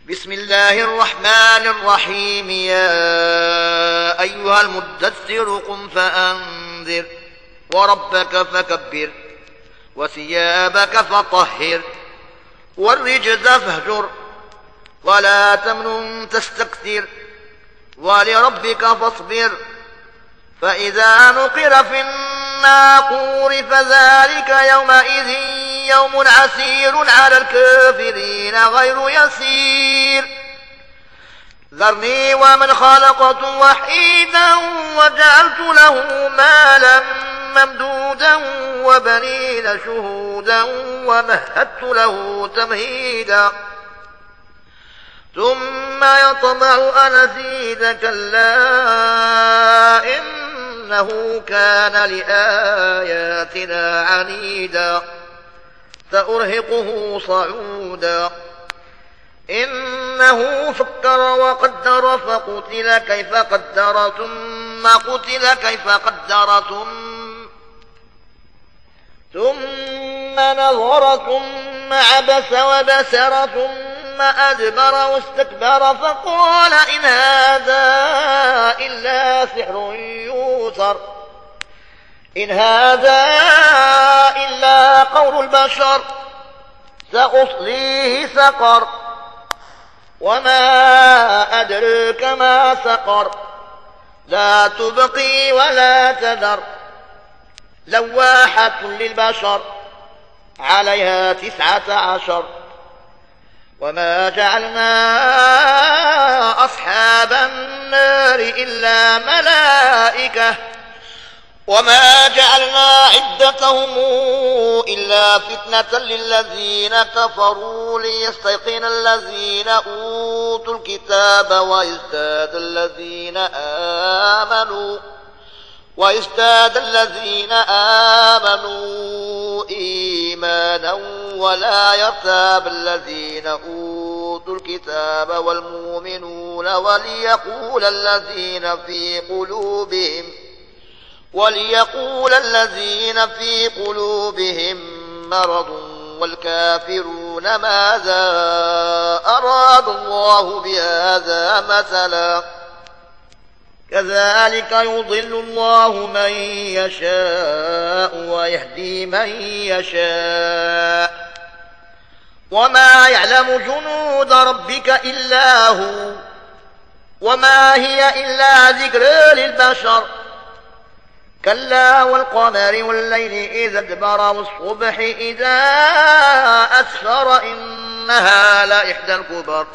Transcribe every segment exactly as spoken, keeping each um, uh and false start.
بسم الله الرحمن الرحيم. يا أيها المدثر قم فأنذر وربك فكبر وثيابك فطهر والرجز فاهجر ولا تمنن تستكثر ولربك فاصبر. فإذا نقر في الناقور فذلك يومئذ يوم عسير على الكافرين غير يسير. ذرني ومن خلقت وحيدا وجعلت له مالا ممدودا وبنين شهودا ومهدت له تمهيدا ثم يطمع أن أزيد كلا إنه كان لآياتنا عنيدا سأرهقه صعودا. إنه فكر وقدر فقتل كيف قدر ثم قتل كيف قدر ثم, ثم نظر ثم عبس وبسر ثم أدبر واستكبر فقال إن هذا إلا سحر يوثر إن هذا إلا قول البشر سأصليه سقر وما أدريك ما سقر لا تبقي ولا تذر لواحة للبشر عليها تسعة عشر. وما جعلنا أصحاب النار إلا ملائكة وما جعلنا عدتهم إلا فتنة للذين كفروا ليستيقن الذين أوتوا الكتاب ويزداد الذين آمنوا ويزداد الذين آمنوا إيمانا ولا يرتاب الذين أوتوا الكتاب والمؤمنون وليقول الذين في قلوبهم وليقول الذين في قلوبهم مرض والكافرون ماذا أراد الله بهذا مثلا كذلك يضل الله من يشاء ويهدي من يشاء وما يعلم جنود ربك إلا هو وما هي إلا ذكر للبشر. كلا والقمر والليل إذا ادبر والصبح إذا أسفر إنها لإحدى الكبر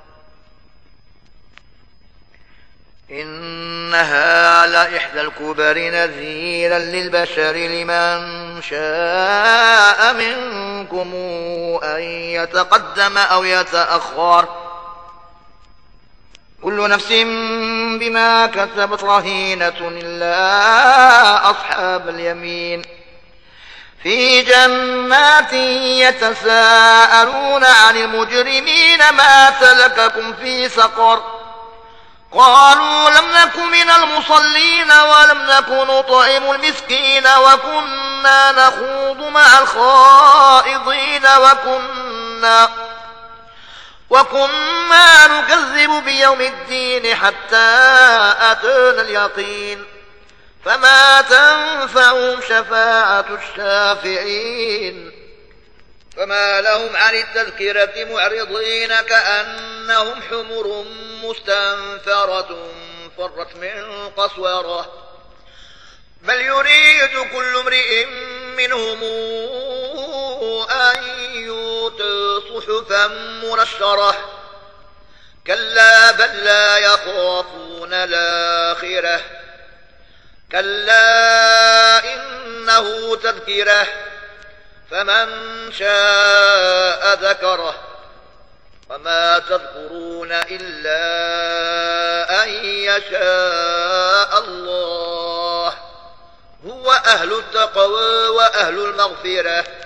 إنها لإحدى الكبر نذيرا للبشر لمن شاء منكم أن يتقدم أو يتأخر كل نفس بما كسبت رهينة إلا أصحاب اليمين في جنات يتساءلون عن المجرمين ما سلككم في سقر قالوا لم نك من المصلين ولم نك نطعم المسكين وكنا نخوض مع الخائضين وكنا وكنا نكذب بيوم الدين حتى أتانا اليقين فما تنفعهم شفاعة الشافعين. فما لهم عن التذكرة معرضين كأنهم حمر مستنفرة فرت من قسورة بل يريد كل امرئ منهم أن يؤتى صحفا منشرة كلا بل لا يخافون الآخرة كلا إنه تذكرة فمن شاء ذكره وما تذكرون إلا أن يشاء الله هو أهل التقوى وأهل المغفرة